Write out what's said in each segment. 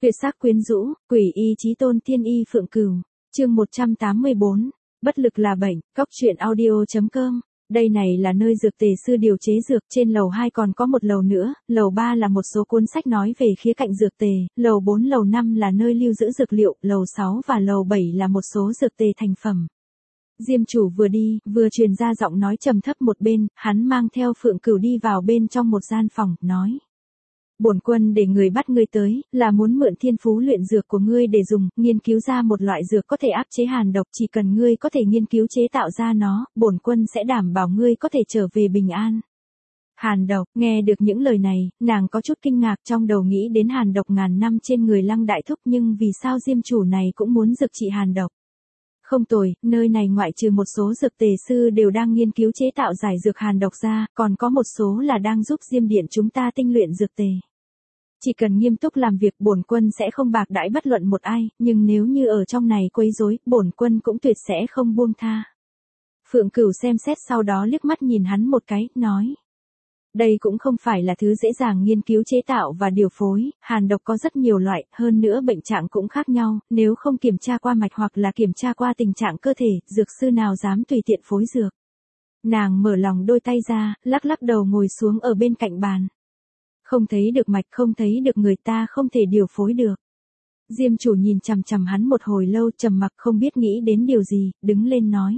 Tuyệt sắc quyến rũ, quỷ y chí tôn tiên y Phượng Cửu. Chương 184. Bất lực là bệnh. Cóc truyện audio.com. Đây này là nơi dược tề sư điều chế dược, trên lầu 2 còn có một lầu nữa, lầu 3 là một số cuốn sách nói về khía cạnh dược tề, lầu 4 lầu 5 là nơi lưu giữ dược liệu, lầu 6 và lầu 7 là một số dược tề thành phẩm. Diêm chủ vừa đi, vừa truyền ra giọng nói trầm thấp một bên, hắn mang theo Phượng Cửu đi vào bên trong một gian phòng, nói. Bổn quân để người bắt ngươi tới, là muốn mượn thiên phú luyện dược của ngươi để dùng, nghiên cứu ra một loại dược có thể áp chế hàn độc, chỉ cần ngươi có thể nghiên cứu chế tạo ra nó, bổn quân sẽ đảm bảo ngươi có thể trở về bình an. Hàn độc, nghe được những lời này, nàng có chút kinh ngạc, trong đầu nghĩ đến hàn độc ngàn năm trên người Lăng Đại Thúc, nhưng vì sao Diêm chủ này cũng muốn dược trị hàn độc? Không tồi, nơi này ngoại trừ một số dược tề sư đều đang nghiên cứu chế tạo giải dược hàn độc ra, còn có một số là đang giúp Diêm điện chúng ta tinh luyện dược tề. Chỉ cần nghiêm túc làm việc, bổn quân sẽ không bạc đãi bất luận một ai, nhưng nếu như ở trong này quấy rối, bổn quân cũng tuyệt sẽ không buông tha. Phượng Cửu xem xét sau đó liếc mắt nhìn hắn một cái, nói. Đây cũng không phải là thứ dễ dàng nghiên cứu chế tạo và điều phối, hàn độc có rất nhiều loại, hơn nữa bệnh trạng cũng khác nhau, nếu không kiểm tra qua mạch hoặc là kiểm tra qua tình trạng cơ thể, dược sư nào dám tùy tiện phối dược. Nàng mở lòng đôi tay ra, lắc lắc đầu ngồi xuống ở bên cạnh bàn. Không thấy được mạch, không thấy được người ta không thể điều phối được. Diêm chủ nhìn chằm chằm hắn một hồi lâu, trầm mặc không biết nghĩ đến điều gì, đứng lên nói.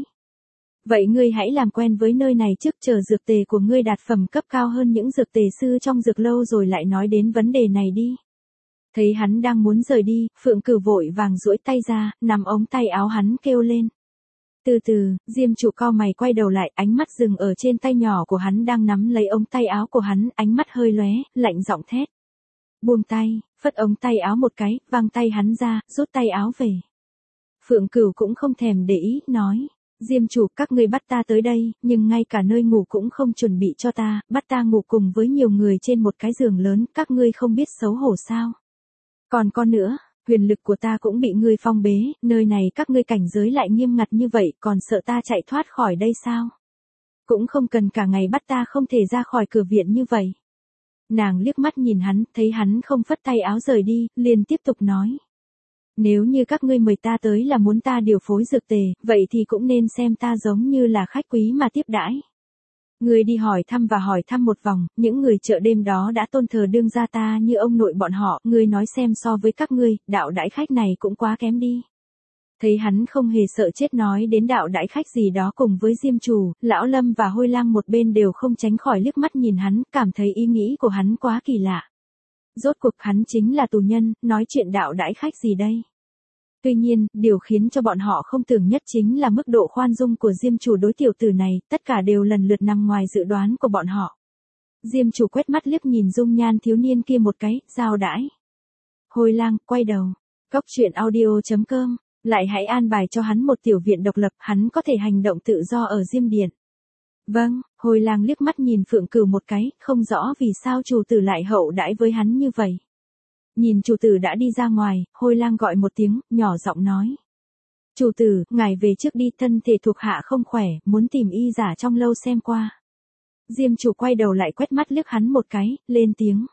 Vậy ngươi hãy làm quen với nơi này trước, chờ dược tề của ngươi đạt phẩm cấp cao hơn những dược tề sư trong dược lâu rồi lại nói đến vấn đề này đi. Thấy hắn đang muốn rời đi, Phượng Cửu vội vàng duỗi tay ra, nắm ống tay áo hắn kêu lên. Từ từ, Diêm chủ cau mày quay đầu lại, ánh mắt dừng ở trên tay nhỏ của hắn đang nắm lấy ống tay áo của hắn, ánh mắt hơi lóe, lạnh giọng thét. Buông tay, phất ống tay áo một cái, văng tay hắn ra, rút tay áo về. Phượng Cửu cũng không thèm để ý, nói. Diêm chủ, các ngươi bắt ta tới đây, nhưng ngay cả nơi ngủ cũng không chuẩn bị cho ta, bắt ta ngủ cùng với nhiều người trên một cái giường lớn, các ngươi không biết xấu hổ sao? Còn con nữa, huyền lực của ta cũng bị ngươi phong bế, nơi này các ngươi cảnh giới lại nghiêm ngặt như vậy, còn sợ ta chạy thoát khỏi đây sao? Cũng không cần cả ngày bắt ta không thể ra khỏi cửa viện như vậy. Nàng liếc mắt nhìn hắn, thấy hắn không phất tay áo rời đi, liền tiếp tục nói. Nếu như các ngươi mời ta tới là muốn ta điều phối dược tề, vậy thì cũng nên xem ta giống như là khách quý mà tiếp đãi. Ngươi đi hỏi thăm một vòng, những người chợ đêm đó đã tôn thờ đương gia ta như ông nội bọn họ, ngươi nói xem so với các ngươi, đạo đãi khách này cũng quá kém đi. Thấy hắn không hề sợ chết nói đến đạo đãi khách gì đó cùng với Diêm chủ, Lão Lâm và Hôi Lang một bên đều không tránh khỏi liếc mắt nhìn hắn, cảm thấy ý nghĩ của hắn quá kỳ lạ. Rốt cuộc hắn chính là tù nhân, nói chuyện đạo đãi khách gì đây? Tuy nhiên, điều khiến cho bọn họ không tưởng nhất chính là mức độ khoan dung của Diêm chủ đối tiểu tử này, tất cả đều lần lượt nằm ngoài dự đoán của bọn họ. Diêm chủ quét mắt liếc nhìn dung nhan thiếu niên kia một cái, giao đãi. Hôi Lang, quay đầu. Cóc truyện audio.com, lại hãy an bài cho hắn một tiểu viện độc lập, hắn có thể hành động tự do ở Diêm điện. Vâng, Hôi Lang liếc mắt nhìn Phượng Cửu một cái, không rõ vì sao chủ tử lại hậu đãi với hắn như vậy. Nhìn chủ tử đã đi ra ngoài, Hôi Lang gọi một tiếng, nhỏ giọng nói. Chủ tử, ngài về trước đi, thân thể thuộc hạ không khỏe, muốn tìm y giả trong lâu xem qua. Diêm chủ quay đầu lại quét mắt liếc hắn một cái, lên tiếng.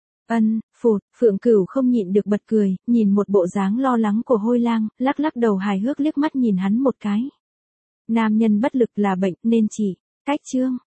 Phụt, Phượng Cửu không nhịn được bật cười, nhìn một bộ dáng lo lắng của Hôi Lang, lắc lắc đầu hài hước liếc mắt nhìn hắn một cái. Nam nhân bất lực là bệnh, nên chỉ. Cách chương.